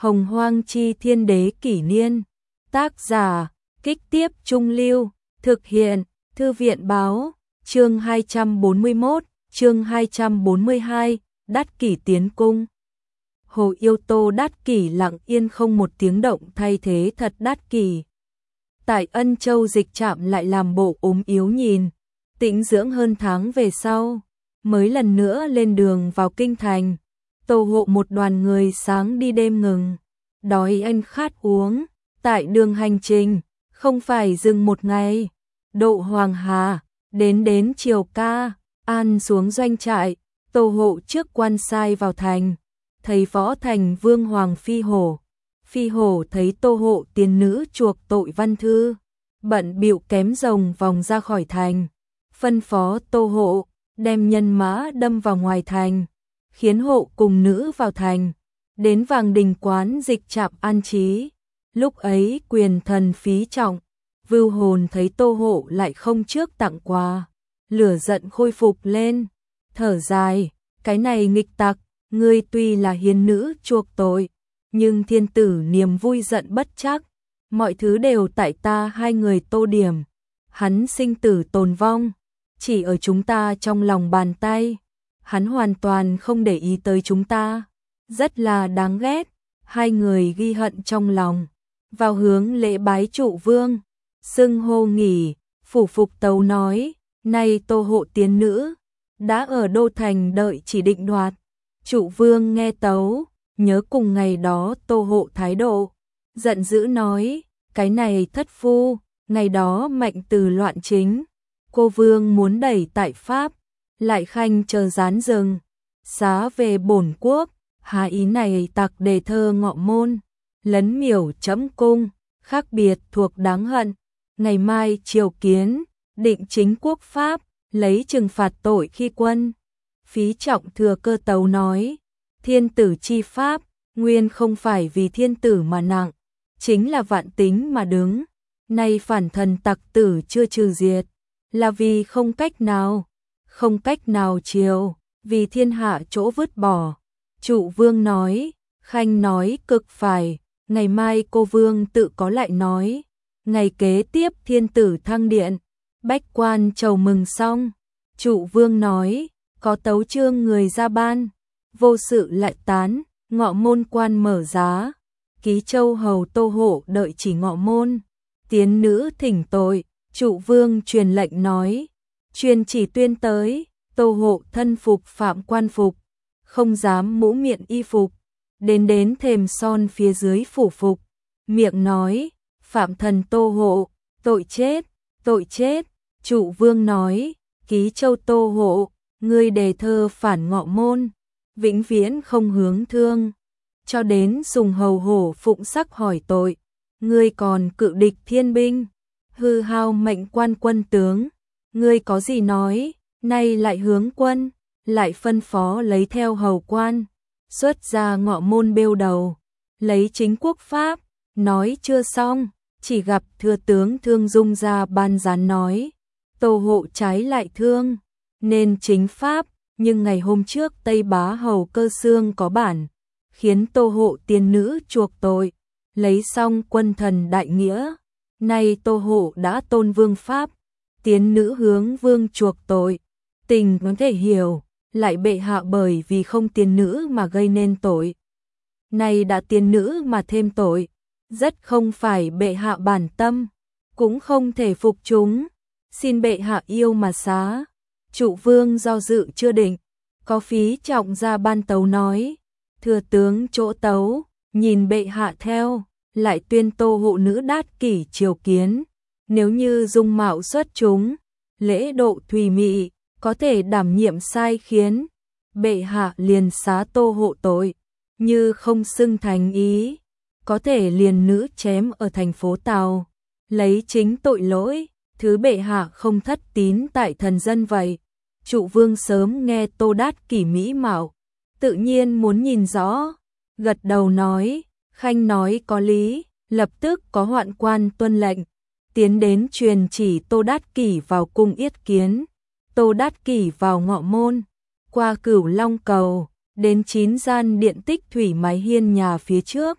Hồng Hoang Chi Thiên Đế Kỷ Niên. Tác giả, Kích Tiếp Trung Lưu. Thực hiện, Thư viện Báo. Chương 241, chương 242, Đát Kỷ tiến cung. Hồ Yêu Tô Đát Kỷ lặng yên không một tiếng động thay thế thật Đát Kỷ. Tại Ân Châu Dịch Trạm lại làm bộ ốm yếu nhìn, tĩnh dưỡng hơn tháng về sau, mới lần nữa lên đường vào kinh thành. Tô hộ một đoàn người sáng đi đêm ngừng, đói ăn khát uống, tại đường hành trình, không phải dừng một ngày, độ Hoàng Hà, đến chiều ca, an xuống doanh trại, Tô hộ trước quan sai vào thành, thấy Võ Thành Vương Hoàng Phi Hổ thấy Tô hộ tiền nữ chuộc tội văn thư, bận bịu kém rồng vòng ra khỏi thành, phân phó Tô hộ đem nhân mã đâm vào ngoài thành, khiến hộ cùng nữ vào thành, đến Vàng Đình quán Dịch Trạm an trí. Lúc ấy quyền thần phí trọng, Vưu Hồn thấy Tô hộ lại không trước tặng quà, lửa giận khôi phục lên, thở dài, cái này nghịch tặc, ngươi tuy là hiền nữ chuộc tội, nhưng thiên tử niềm vui giận bất chắc, mọi thứ đều tại ta hai người Tô điểm, hắn sinh tử tồn vong, chỉ ở chúng ta trong lòng bàn tay, hắn hoàn toàn không để ý tới chúng ta, rất là đáng ghét, hai người ghi hận trong lòng, vào hướng lễ bái trụ vương, xưng hô nghỉ, phủ phục tấu nói, nay Tô hộ tiến nữ, đã ở đô thành đợi chỉ định đoạt, trụ vương nghe tấu, nhớ cùng ngày đó Tô hộ thái độ, giận dữ nói, cái này thất phu, ngày đó mạnh từ loạn chính, cô vương muốn đẩy tại Pháp, lại khanh chờ gián rừng, xá về bổn quốc, há ý này tặc đề thơ ngọ môn, lấn miểu trẫm cung, khác biệt thuộc đáng hận, ngày mai triều kiến, định chính quốc Pháp, lấy trừng phạt tội khi quân. Phí trọng thừa cơ tấu nói, thiên tử chi pháp, nguyên không phải vì thiên tử mà nặng, chính là vạn tính mà đứng, nay phản thần tặc tử chưa trừ diệt, là vì không cách nào chiều, vì thiên hạ chỗ vứt bỏ. Trụ vương nói, khanh nói cực phải, ngày mai cô vương tự có lại nói, ngày kế tiếp thiên tử thăng điện, bách quan chầu mừng xong, trụ vương nói, có tấu chương người ra ban, vô sự lại tán, ngọ môn quan mở giá, ký châu hầu Tô hộ đợi chỉ ngọ môn, tiến nữ thỉnh tội, trụ vương truyền lệnh nói, truyền chỉ tuyên tới, Tô hộ thân phục phạm quan phục, không dám mũ miệng y phục, đến thềm son phía dưới phủ phục, miệng nói, phạm thần Tô hộ, tội chết, trụ vương nói, ký châu Tô hộ, ngươi đề thơ phản ngọ môn, vĩnh viễn không hướng thương, cho đến sùng hầu hổ phụng sắc hỏi tội, ngươi còn cự địch thiên binh, hư hao mệnh quan quân tướng, ngươi có gì nói, nay lại hướng quân, lại phân phó lấy theo hầu quan, xuất ra ngọ môn bêu đầu, lấy chính quốc pháp, nói chưa xong, chỉ gặp thừa tướng Thương Dung ra ban gián nói, Tô hộ trái lại thương, nên chính pháp, nhưng ngày hôm trước Tây Bá hầu Cơ Xương có bản, khiến Tô hộ tiên nữ chuộc tội, lấy xong quân thần đại nghĩa, nay Tô hộ đã tôn vương pháp, tiến nữ hướng vương chuộc tội, tình có thể hiểu, lại bệ hạ bởi vì không tiên nữ mà gây nên tội. Nay đã tiên nữ mà thêm tội, rất không phải bệ hạ bản tâm, cũng không thể phục chúng, xin bệ hạ yêu mà xá. Trụ vương do dự chưa định, có phí trọng ra ban tấu nói, thừa tướng chỗ tấu, nhìn bệ hạ theo, lại tuyên Tô hộ nữ Đát Kỷ triều kiến, nếu như dung mạo xuất chúng, lễ độ thùy mị, có thể đảm nhiệm sai khiến, bệ hạ liền xá Tô hộ tội, như không xưng thành ý, có thể liền nữ chém ở thành phố Tào, lấy chính tội lỗi, thứ bệ hạ không thất tín tại thần dân vậy. Trụ vương sớm nghe Tô Đát Kỷ mỹ mạo, tự nhiên muốn nhìn rõ, gật đầu nói, khanh nói có lý, lập tức có hoạn quan tuân lệnh, tiến đến truyền chỉ Tô Đát Kỷ vào cung yết kiến, Tô Đát Kỷ vào ngọ môn, qua Cửu Long cầu, đến 9 gian điện tích thủy mái hiên nhà phía trước,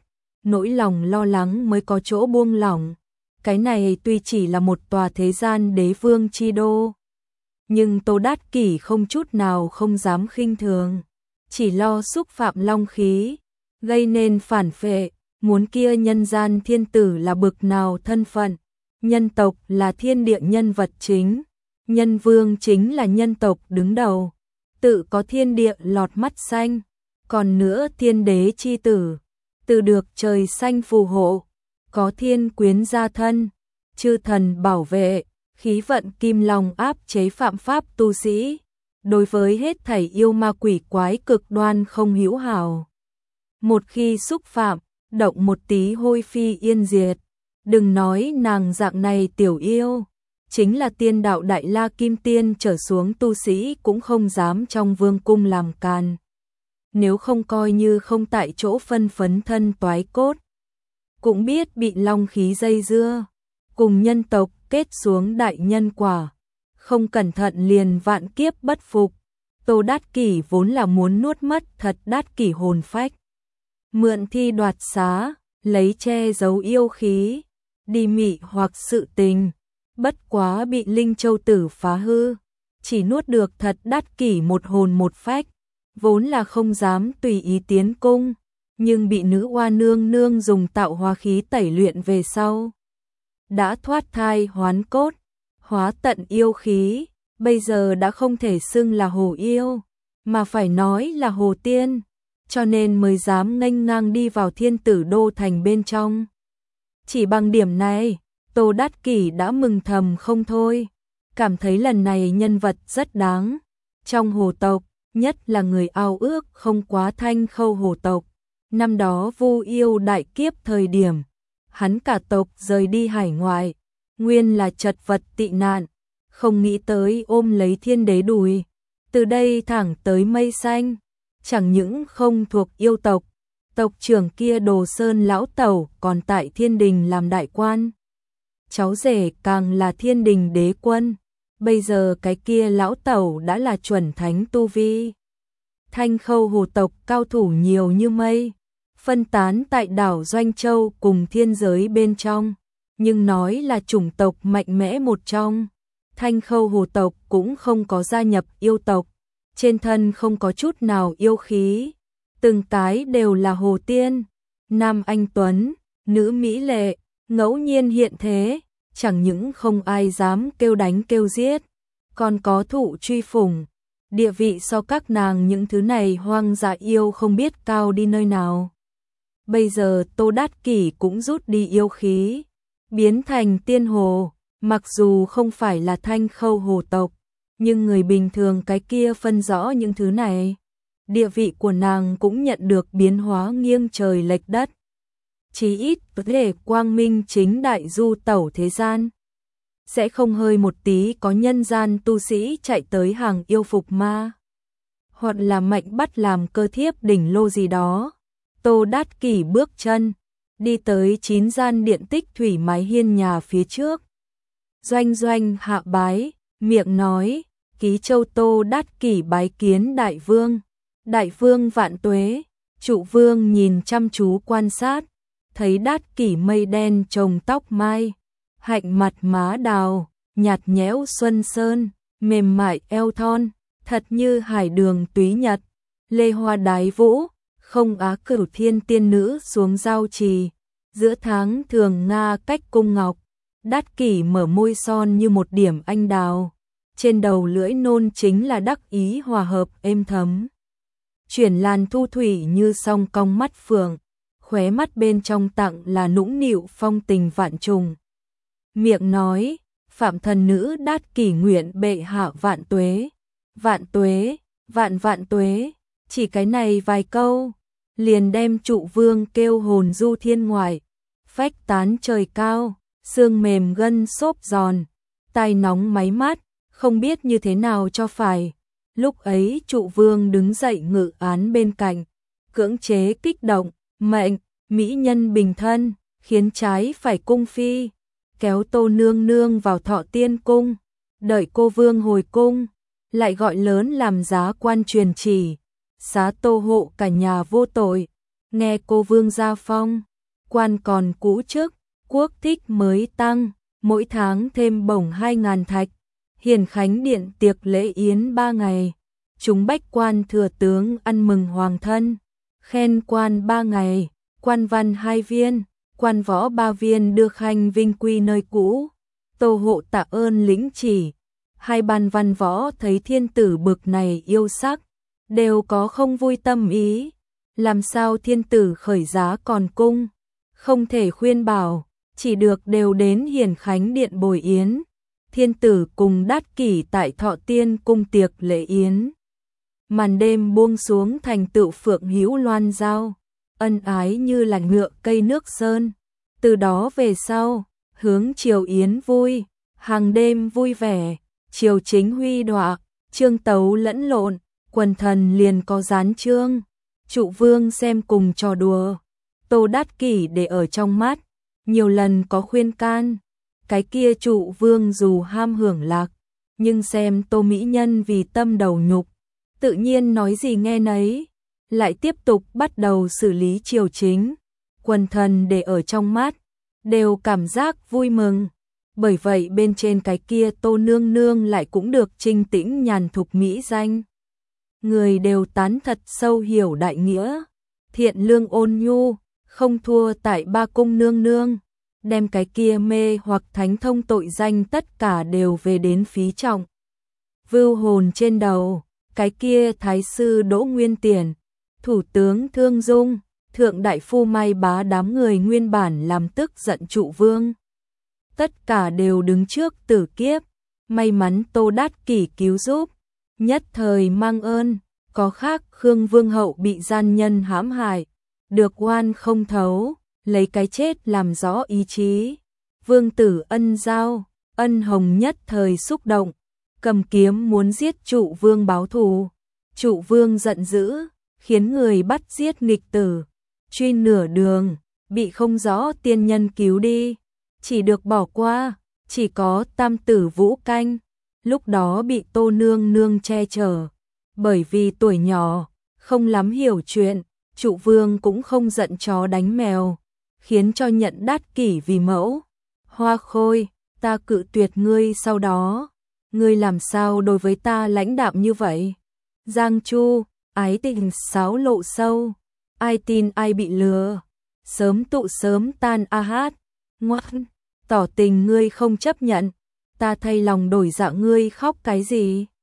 nỗi lòng lo lắng mới có chỗ buông lỏng. Cái này tuy chỉ là một tòa thế gian đế vương chi đô, nhưng Tô Đát Kỷ không chút nào không dám khinh thường, chỉ lo xúc phạm long khí, gây nên phản phệ, muốn kia nhân gian thiên tử là bực nào thân phận, nhân tộc là thiên địa nhân vật chính, nhân vương chính là nhân tộc đứng đầu, tự có thiên địa lọt mắt xanh, còn nữa thiên đế chi tử, tự được trời xanh phù hộ, có thiên quyến gia thân, chư thần bảo vệ, khí vận kim long áp chế phạm pháp tu sĩ, đối với hết thảy yêu ma quỷ quái cực đoan không hữu hảo. Một khi xúc phạm, động một tí hôi phi yên diệt, đừng nói nàng dạng này tiểu yêu, chính là tiên đạo đại la kim tiên trở xuống tu sĩ cũng không dám trong vương cung làm càn. Nếu không coi như không tại chỗ phân phấn thân toái cốt, cũng biết bị long khí dây dưa, cùng nhân tộc kết xuống đại nhân quả, không cẩn thận liền vạn kiếp bất phục. Tô Đát Kỷ vốn là muốn nuốt mất thật Đát Kỷ hồn phách, mượn thi đoạt xá, lấy che giấu yêu khí, đi mị hoặc sự tình, bất quá bị Linh Châu Tử phá hư, chỉ nuốt được thật Đát Kỷ một hồn một phách, vốn là không dám tùy ý tiến cung, nhưng bị nữ oa nương nương dùng tạo hóa khí tẩy luyện về sau, đã thoát thai hoán cốt, hóa tận yêu khí, bây giờ đã không thể xưng là hồ yêu, mà phải nói là hồ tiên, cho nên mới dám nghênh ngang đi vào thiên tử đô thành bên trong. Chỉ bằng điểm này, Tô Đát Kỷ đã mừng thầm không thôi, cảm thấy lần này nhân vật rất đáng. Trong hồ tộc, nhất là người ao ước không quá Thanh Khâu hồ tộc, năm đó Vu yêu đại kiếp thời điểm, hắn cả tộc rời đi hải ngoại, nguyên là chật vật tị nạn, không nghĩ tới ôm lấy thiên đế đùi, từ đây thẳng tới mây xanh, chẳng những không thuộc yêu tộc, tộc trưởng kia Đồ Sơn lão tẩu còn tại thiên đình làm đại quan, cháu rể càng là thiên đình đế quân, bây giờ cái kia lão tẩu đã là chuẩn thánh tu vi. Thanh Khâu hồ tộc cao thủ nhiều như mây, phân tán tại đảo Doanh Châu cùng thiên giới bên trong, nhưng nói là chủng tộc mạnh mẽ một trong. Thanh Khâu hồ tộc cũng không có gia nhập yêu tộc, trên thân không có chút nào yêu khí, từng cái đều là hồ tiên, nam anh tuấn, nữ mỹ lệ, ngẫu nhiên hiện thế, chẳng những không ai dám kêu đánh kêu giết, còn có thụ truy phủng, địa vị so các nàng những thứ này hoang dã yêu không biết cao đi nơi nào. Bây giờ Tô Đát Kỷ cũng rút đi yêu khí, biến thành tiên hồ, mặc dù không phải là Thanh Khâu hồ tộc, nhưng người bình thường cái kia phân rõ những thứ này, địa vị của nàng cũng nhận được biến hóa nghiêng trời lệch đất. Chí ít có thể quang minh chính đại du tẩu thế gian, sẽ không hơi một tí có nhân gian tu sĩ chạy tới hàng yêu phục ma, hoặc là mạnh bắt làm cơ thiếp đỉnh lô gì đó. Tô Đát Kỷ bước chân, đi tới 9 gian điện tích thủy mái hiên nhà phía trước. Doanh doanh hạ bái, miệng nói, ký châu Tô Đát Kỷ bái kiến đại vương. Đại vương vạn tuế, trụ vương nhìn chăm chú quan sát, thấy Đát Kỷ mây đen trồng tóc mai, hạnh mặt má đào, nhạt nhẽo xuân sơn, mềm mại eo thon, thật như hải đường túy nhật, lê hoa đái vũ, không á cửu thiên tiên nữ xuống giao trì, giữa tháng thường nga cách cung ngọc. Đát Kỷ mở môi son như một điểm anh đào, trên đầu lưỡi nôn chính là đắc ý hòa hợp êm thấm. Chuyển làn thu thủy như song cong mắt phượng, khóe mắt bên trong tặng là nũng nịu phong tình vạn trùng. Miệng nói, phạm thần nữ Đát Kỷ nguyện bệ hạ vạn tuế, vạn tuế, vạn vạn tuế, chỉ cái này vài câu, liền đem trụ vương kêu hồn du thiên ngoại, phách tán trời cao, xương mềm gân xốp giòn, tai nóng máy mát, không biết như thế nào cho phải. Lúc ấy trụ vương đứng dậy ngự án bên cạnh, cưỡng chế kích động, mệnh, mỹ nhân bình thân, khiến trái phải cung phi, kéo Tô nương nương vào Thọ Tiên cung, đợi cô vương hồi cung, lại gọi lớn làm giá quan truyền chỉ, xá Tô hộ cả nhà vô tội, nghe cô vương gia phong. quan còn cũ chức, quốc thích mới tăng, mỗi tháng thêm bổng 2.000 thạch. Hiền khánh điện tiệc lễ yến 3 ngày, chúng bách quan thừa tướng ăn mừng hoàng thân, khen quan 3 ngày, quan văn 2 viên, quan võ 3 viên đưa khanh vinh quy nơi cũ. Tô Hộ tạ ơn lĩnh chỉ. Hai ban văn võ thấy thiên tử bực này yêu sắc, đều có không vui tâm ý. Làm sao thiên tử khởi giá còn cung, không thể khuyên bảo, chỉ được đều đến Hiền khánh điện bồi yến. Thiên tử cùng Đát Kỷ tại Thọ Tiên cung tiệc lễ yến. Màn đêm buông xuống thành tựu phượng hữu loan giao, ân ái như là ngựa cây nước sơn. Từ đó về sau, hướng triều yến vui, hàng đêm vui vẻ, triều chính huy đọa, chương tấu lẫn lộn, quần thần liền có gián chương. Trụ vương xem cùng trò đùa, Tô Đát Kỷ để ở trong mắt, nhiều lần có khuyên can. Cái kia trụ vương dù ham hưởng lạc, nhưng xem Tô mỹ nhân vì tâm đầu nhục, tự nhiên nói gì nghe nấy, lại tiếp tục bắt đầu xử lý triều chính. Quần thần để ở trong mắt, đều cảm giác vui mừng. Bởi vậy bên trên cái kia Tô nương nương lại cũng được trinh tĩnh nhàn thục mỹ danh. Người đều tán thật sâu hiểu đại nghĩa, thiện lương ôn nhu, không thua tại ba cung nương nương. Đem cái kia mê hoặc thánh thông tội danh tất cả đều về đến phí trọng. Vưu hồn trên đầu, cái kia thái sư Đỗ Nguyên Tiền, thủ tướng Thương Dung, thượng đại phu May Bá đám người nguyên bản làm tức giận trụ vương. Tất cả đều đứng trước tử kiếp, may mắn Tô Đát Kỷ cứu giúp, nhất thời mang ơn. Có khác Khương Vương hậu bị gian nhân hãm hại, được oan không thấu, lấy cái chết làm rõ ý chí. Vương tử Ân Giao, Ân Hồng nhất thời xúc động, cầm kiếm muốn giết trụ vương báo thù. Trụ vương giận dữ, khiến người bắt giết nghịch tử, truy nửa đường, bị không rõ tiên nhân cứu đi, chỉ được bỏ qua. Chỉ có tam tử Vũ Canh, lúc đó bị Tô nương nương che chở, bởi vì tuổi nhỏ, không lắm hiểu chuyện, trụ vương cũng không giận chó đánh mèo, khiến cho nhận Đát Kỷ vì mẫu. Hoa Khôi, ta cự tuyệt ngươi sau đó, ngươi làm sao đối với ta lãnh đạm như vậy? Giang Chu, ái tình sáo lộ sâu, ai tin ai bị lừa, sớm tụ sớm tan a hát. Ngoan, tỏ tình ngươi không chấp nhận, ta thay lòng đổi dạ ngươi khóc cái gì?